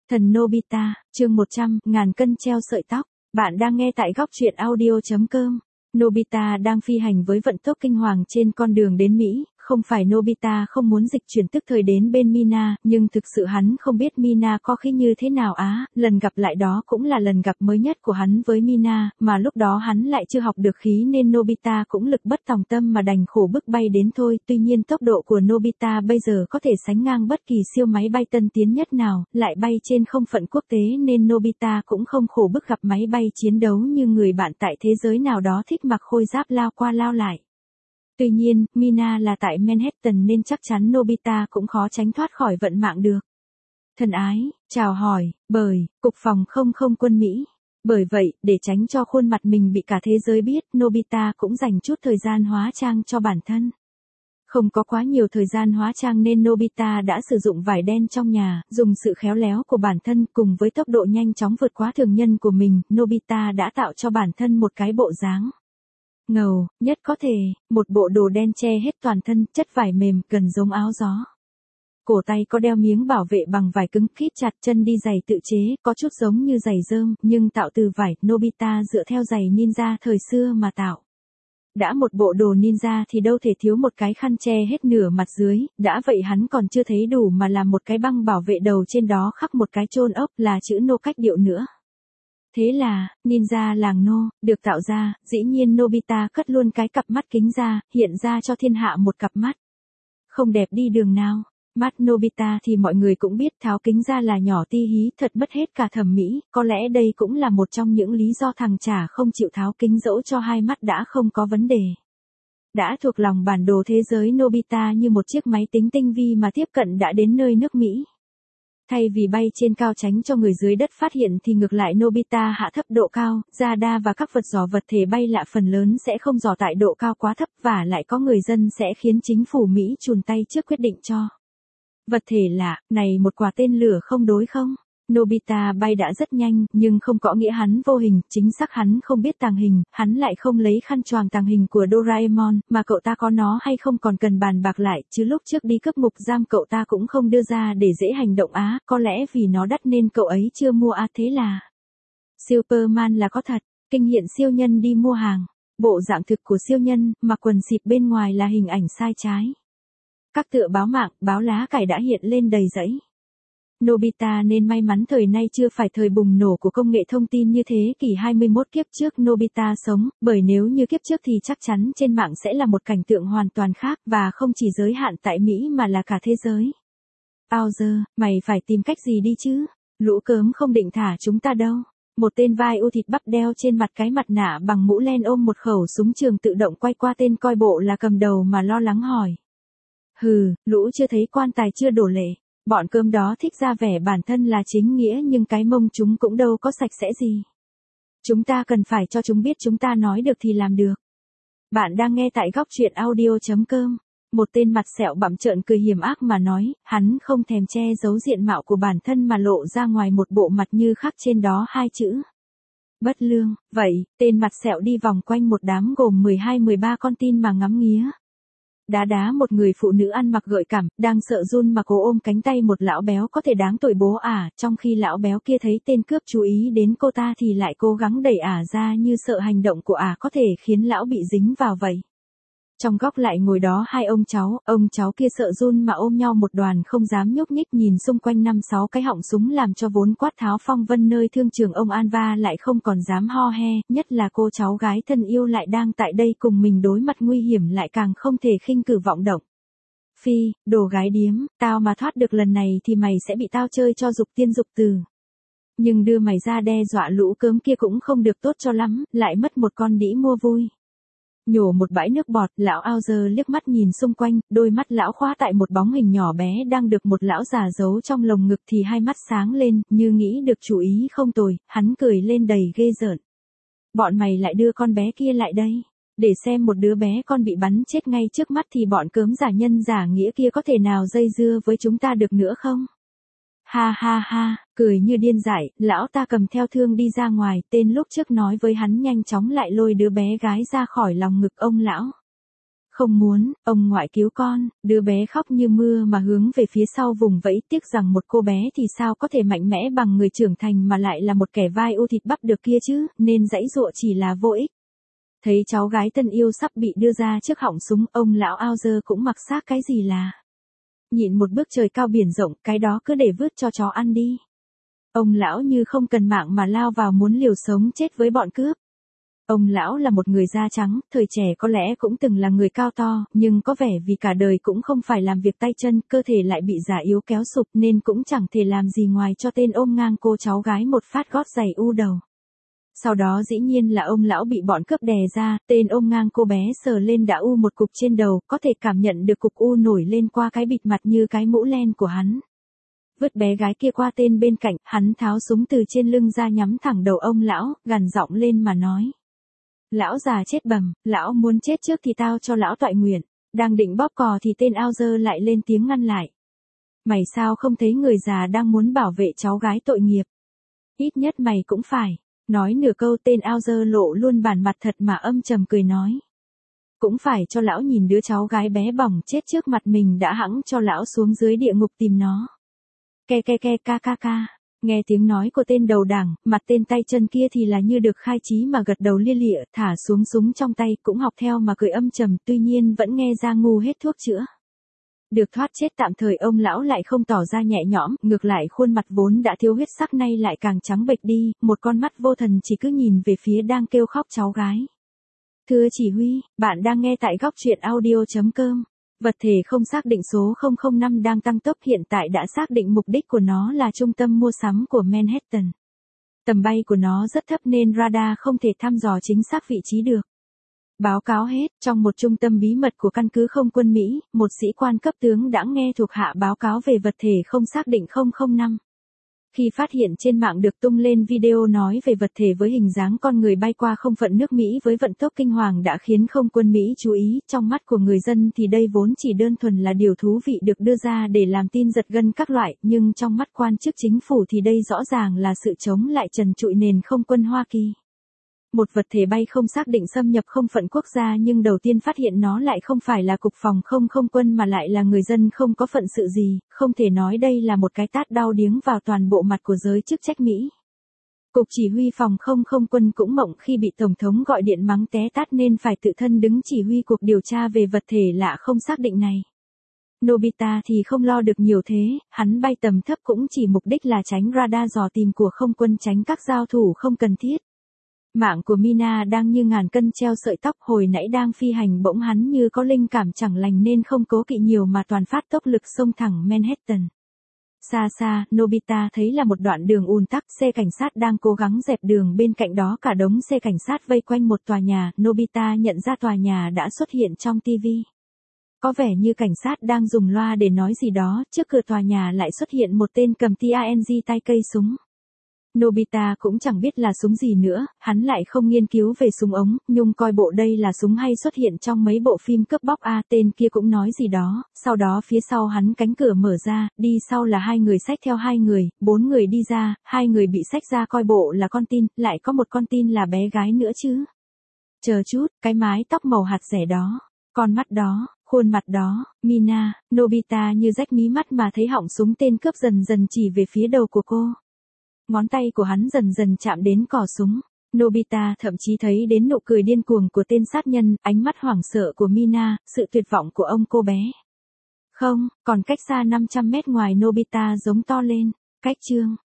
Thần Nobita, chương 100, ngàn cân treo sợi tóc. Bạn đang nghe tại góc truyện audio.com. Nobita đang phi hành với vận tốc kinh hoàng trên con đường đến Mỹ. Không phải Nobita không muốn dịch chuyển tức thời đến bên Mina, nhưng thực sự hắn không biết Mina có khí như thế nào lần gặp lại đó cũng là lần gặp mới nhất của hắn với Mina, mà lúc đó hắn lại chưa học được khí nên Nobita cũng lực bất tòng tâm mà đành khổ bức bay đến thôi. Tuy nhiên tốc độ của Nobita bây giờ có thể sánh ngang bất kỳ siêu máy bay tân tiến nhất nào, lại bay trên không phận quốc tế nên Nobita cũng không khổ bức gặp máy bay chiến đấu như người bạn tại thế giới nào đó thích mặc khôi giáp lao qua lao lại. Tuy nhiên, Mina là tại Manhattan nên chắc chắn Nobita cũng khó tránh thoát khỏi vận mạng được. Thân ái, chào hỏi, Cục Phòng không quân Mỹ. Bởi vậy, để tránh cho khuôn mặt mình bị cả thế giới biết, Nobita cũng dành chút thời gian hóa trang cho bản thân. Không có quá nhiều thời gian hóa trang nên Nobita đã sử dụng vải đen trong nhà, dùng sự khéo léo của bản thân cùng với tốc độ nhanh chóng vượt quá thường nhân của mình, Nobita đã tạo cho bản thân một cái bộ dáng ngầu nhất có thể, một bộ đồ đen che hết toàn thân, chất vải mềm, gần giống áo gió. Cổ tay có đeo miếng bảo vệ bằng vải cứng khít chặt, chân đi giày tự chế, có chút giống như giày rơm, nhưng tạo từ vải. Nobita dựa theo giày ninja thời xưa mà tạo. Đã một bộ đồ ninja thì đâu thể thiếu một cái khăn che hết nửa mặt dưới, đã vậy hắn còn chưa thấy đủ mà làm một cái băng bảo vệ đầu trên đó khắc một cái chôn ốc là chữ nô cách điệu nữa. Thế là, ninja làng nô, được tạo ra, dĩ nhiên Nobita cất luôn cái cặp mắt kính ra, hiện ra cho thiên hạ một cặp mắt. Không đẹp đi đường nào. Mắt Nobita thì mọi người cũng biết tháo kính ra là nhỏ ti hí, thật mất hết cả thẩm mỹ, có lẽ đây cũng là một trong những lý do thằng chả không chịu tháo kính dẫu cho hai mắt đã không có vấn đề. Đã thuộc lòng bản đồ thế giới Nobita như một chiếc máy tính tinh vi mà tiếp cận đã đến nơi nước Mỹ. Thay vì bay trên cao tránh cho người dưới đất phát hiện thì ngược lại Nobita hạ thấp độ cao, radar và các vật dò vật thể bay lạ phần lớn sẽ không dò tại độ cao quá thấp và lại có người dân sẽ khiến chính phủ Mỹ chùn tay trước quyết định cho. Vật thể lạ, này một quả tên lửa không đối không? Nobita bay đã rất nhanh, nhưng không có nghĩa hắn vô hình, chính xác hắn không biết tàng hình, hắn lại không lấy khăn choàng tàng hình của Doraemon, mà cậu ta có nó hay không còn cần bàn bạc lại, chứ lúc trước đi cướp ngục giam cậu ta cũng không đưa ra để dễ hành động có lẽ vì nó đắt nên cậu ấy chưa mua thế là. Superman là có thật, kinh hiện siêu nhân đi mua hàng, bộ dạng thực của siêu nhân, mặc quần xịp bên ngoài là hình ảnh sai trái. Các tựa báo mạng, báo lá cải đã hiện lên đầy rẫy. Nobita nên may mắn thời nay chưa phải thời bùng nổ của công nghệ thông tin như thế kỷ 21 kiếp trước Nobita sống, bởi nếu như kiếp trước thì chắc chắn trên mạng sẽ là một cảnh tượng hoàn toàn khác và không chỉ giới hạn tại Mỹ mà là cả thế giới. Bowser, mày phải tìm cách gì đi chứ, lũ cớm không định thả chúng ta đâu. Một tên vai u thịt bắp đeo trên mặt cái mặt nạ bằng mũ len ôm một khẩu súng trường tự động quay qua tên coi bộ là cầm đầu mà lo lắng hỏi. Hừ, lũ chưa thấy quan tài chưa đổ lệ. Bọn cơm đó thích ra vẻ bản thân là chính nghĩa nhưng cái mông chúng cũng đâu có sạch sẽ gì. Chúng ta cần phải cho chúng biết chúng ta nói được thì làm được. Bạn đang nghe tại góc truyện audio.com. Một tên mặt sẹo bặm trợn cười hiểm ác mà nói, hắn không thèm che giấu diện mạo của bản thân mà lộ ra ngoài một bộ mặt như khắc trên đó hai chữ. Bất lương, vậy, tên mặt sẹo đi vòng quanh một đám gồm 12-13 con tin mà ngắm nghía. Đá một người phụ nữ ăn mặc gợi cảm, đang sợ run mà cố ôm cánh tay một lão béo có thể đáng tội bố trong khi lão béo kia thấy tên cướp chú ý đến cô ta thì lại cố gắng đẩy ra như sợ hành động của có thể khiến lão bị dính vào vậy. Trong góc lại ngồi đó hai ông cháu kia sợ run mà ôm nhau một đoàn không dám nhúc nhích nhìn xung quanh 5-6 cái họng súng làm cho vốn quát tháo phong vân nơi thương trường ông Anva lại không còn dám ho he, nhất là cô cháu gái thân yêu lại đang tại đây cùng mình đối mặt nguy hiểm lại càng không thể khinh cử vọng động. Phi, đồ gái điếm, tao mà thoát được lần này thì mày sẽ bị tao chơi cho dục tiên dục từ. Nhưng đưa mày ra đe dọa lũ cớm kia cũng không được tốt cho lắm, lại mất một con đĩ mua vui. Nhổ một bãi nước bọt, lão Bowser liếc mắt nhìn xung quanh, đôi mắt lão khóa tại một bóng hình nhỏ bé đang được một lão già giấu trong lồng ngực thì hai mắt sáng lên, như nghĩ được chủ ý không tồi, hắn cười lên đầy ghê rợn. Bọn mày lại đưa con bé kia lại đây, để xem một đứa bé con bị bắn chết ngay trước mắt thì bọn cớm giả nhân giả nghĩa kia có thể nào dây dưa với chúng ta được nữa không? Ha ha ha, cười như điên dại, lão ta cầm theo thương đi ra ngoài, tên lúc trước nói với hắn nhanh chóng lại lôi đứa bé gái ra khỏi lòng ngực ông lão. Không muốn, ông ngoại cứu con, đứa bé khóc như mưa mà hướng về phía sau vùng vẫy, tiếc rằng một cô bé thì sao có thể mạnh mẽ bằng người trưởng thành mà lại là một kẻ vai u thịt bắp được kia chứ, nên giãy giụa chỉ là vô ích. Thấy cháu gái thân yêu sắp bị đưa ra trước họng súng, ông lão ao dơ cũng mặc xác cái gì là. Nhịn một bước trời cao biển rộng, cái đó cứ để vứt cho chó ăn đi. Ông lão như không cần mạng mà lao vào muốn liều sống chết với bọn cướp. Ông lão là một người da trắng, thời trẻ có lẽ cũng từng là người cao to, nhưng có vẻ vì cả đời cũng không phải làm việc tay chân, cơ thể lại bị già yếu kéo sụp nên cũng chẳng thể làm gì ngoài cho tên ôm ngang cô cháu gái một phát gót giày u đầu. Sau đó dĩ nhiên là ông lão bị bọn cướp đè ra, tên ôm ngang cô bé sờ lên đã u một cục trên đầu, có thể cảm nhận được cục u nổi lên qua cái bịt mặt như cái mũ len của hắn. Vứt bé gái kia qua tên bên cạnh, hắn tháo súng từ trên lưng ra nhắm thẳng đầu ông lão, gằn giọng lên mà nói. Lão già chết bầm, lão muốn chết trước thì tao cho lão toại nguyện. Đang định bóp cò thì tên ao dơ lại lên tiếng ngăn lại. Mày sao không thấy người già đang muốn bảo vệ cháu gái tội nghiệp? Ít nhất mày cũng phải. Nói nửa câu tên ao dơ lộ luôn bản mặt thật mà âm trầm cười nói. Cũng phải cho lão nhìn đứa cháu gái bé bỏng chết trước mặt mình đã hẵng cho lão xuống dưới địa ngục tìm nó. Ke ke ke ca ca ca. Nghe tiếng nói của tên đầu đảng, mặt tên tay chân kia thì là như được khai trí mà gật đầu lia lịa, thả xuống súng trong tay, cũng học theo mà cười âm trầm, tuy nhiên vẫn nghe ra ngu hết thuốc chữa. Được thoát chết tạm thời ông lão lại không tỏ ra nhẹ nhõm, ngược lại khuôn mặt vốn đã thiếu huyết sắc nay lại càng trắng bệch đi, một con mắt vô thần chỉ cứ nhìn về phía đang kêu khóc cháu gái. Thưa chỉ huy, bạn đang nghe tại góc truyện audio.com. Vật thể không xác định số 005 đang tăng tốc hiện tại đã xác định mục đích của nó là trung tâm mua sắm của Manhattan. Tầm bay của nó rất thấp nên radar không thể thăm dò chính xác vị trí được. Báo cáo hết, trong một trung tâm bí mật của căn cứ không quân Mỹ, một sĩ quan cấp tướng đã nghe thuộc hạ báo cáo về vật thể không xác định 005. Khi phát hiện trên mạng được tung lên video nói về vật thể với hình dáng con người bay qua không phận nước Mỹ với vận tốc kinh hoàng đã khiến không quân Mỹ chú ý, trong mắt của người dân thì đây vốn chỉ đơn thuần là điều thú vị được đưa ra để làm tin giật gân các loại, nhưng trong mắt quan chức chính phủ thì đây rõ ràng là sự chống lại trần trụi nền không quân Hoa Kỳ. Một vật thể bay không xác định xâm nhập không phận quốc gia nhưng đầu tiên phát hiện nó lại không phải là cục phòng không quân mà lại là người dân không có phận sự gì, không thể nói đây là một cái tát đau điếng vào toàn bộ mặt của giới chức trách Mỹ. Cục chỉ huy phòng không quân cũng mộng khi bị Tổng thống gọi điện mắng té tát nên phải tự thân đứng chỉ huy cuộc điều tra về vật thể lạ không xác định này. Nobita thì không lo được nhiều thế, hắn bay tầm thấp cũng chỉ mục đích là tránh radar dò tìm của không quân, tránh các giao thủ không cần thiết. Mạng của Mina đang như ngàn cân treo sợi tóc, hồi nãy đang phi hành bỗng hắn như có linh cảm chẳng lành nên không cố kỵ nhiều mà toàn phát tốc lực xông thẳng Manhattan. Xa xa, Nobita thấy là một đoạn đường ùn tắc, xe cảnh sát đang cố gắng dẹp đường, bên cạnh đó cả đống xe cảnh sát vây quanh một tòa nhà, Nobita nhận ra tòa nhà đã xuất hiện trong TV. Có vẻ như cảnh sát đang dùng loa để nói gì đó, trước cửa tòa nhà lại xuất hiện một tên cầm TANG tay cây súng. Nobita cũng chẳng biết là súng gì nữa, hắn lại không nghiên cứu về súng ống, nhưng coi bộ đây là súng hay xuất hiện trong mấy bộ phim cướp bóc tên kia cũng nói gì đó, sau đó phía sau hắn cánh cửa mở ra, đi sau là hai người xách theo hai người, 4 người đi ra, 2 người bị xách ra coi bộ là con tin, lại có một con tin là bé gái nữa chứ. Chờ chút, cái mái tóc màu hạt rẻ đó, con mắt đó, khuôn mặt đó, Mina, Nobita như rách mí mắt mà thấy họng súng tên cướp dần dần chỉ về phía đầu của cô. Ngón tay của hắn dần dần chạm đến cò súng. Nobita thậm chí thấy đến nụ cười điên cuồng của tên sát nhân, ánh mắt hoảng sợ của Mina, sự tuyệt vọng của ông cô bé. Không, còn cách xa 500 mét ngoài Nobita giống to lên. Cách chương.